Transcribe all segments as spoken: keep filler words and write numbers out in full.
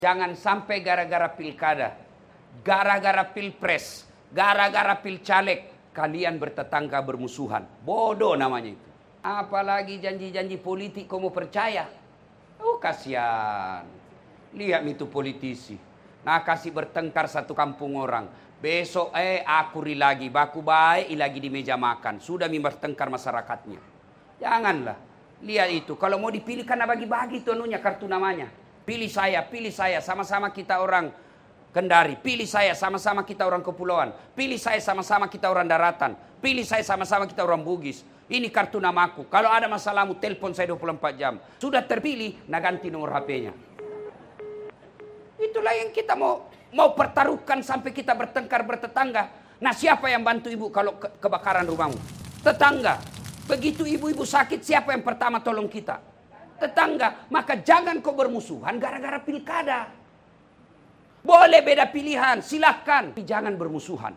Jangan sampai gara-gara pilkada, gara-gara pilpres, gara-gara pilcaleg, kalian bertetangga bermusuhan. Bodoh namanya itu. Apalagi janji-janji politik kamu percaya. Oh kasihan. Lihat itu politisi. Nah kasih bertengkar satu kampung orang. Besok eh akuri lagi, baku baik lagi di meja makan. Sudah bertengkar masyarakatnya. Janganlah. Lihat itu. Kalau mau dipilih karena bagi-bagi itu anunya kartu namanya. Pilih saya, pilih saya, sama-sama kita orang Kendari. Pilih saya, sama-sama kita orang kepulauan. Pilih saya, sama-sama kita orang daratan. Pilih saya, sama-sama kita orang Bugis. Ini kartu namaku. Kalau ada masalahmu, telepon saya dua puluh empat jam. Sudah terpilih, nah ganti nomor H P-nya. Itulah yang kita mau mau pertaruhkan sampai kita bertengkar bertetangga. Nah siapa yang bantu ibu kalau ke kebakaran rumahmu? Tetangga. Begitu ibu-ibu sakit, siapa yang pertama tolong kita? Tetangga. Maka jangan kau bermusuhan gara-gara pilkada. Boleh beda pilihan, silahkan. Tapi jangan bermusuhan.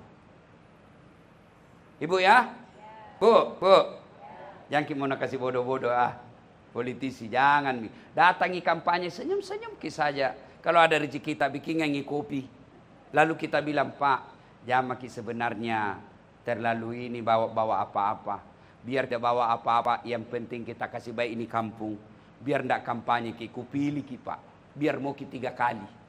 Ibu ya? Bu, bu. Jangan kita mau kasih bodoh-bodoh ah. Politisi, jangan. Datangi kampanye, senyum-senyum saja. Kalau ada rezeki kita bikin ngangi kopi. Lalu kita bilang, Pak, jamaki sebenarnya terlalu ini bawa-bawa apa-apa. Biar dia bawa apa-apa, yang penting kita kasih baik ini kampung. Biar ndak kampanye ki, ku pilih ki Pak. Biar mau ki tiga kali.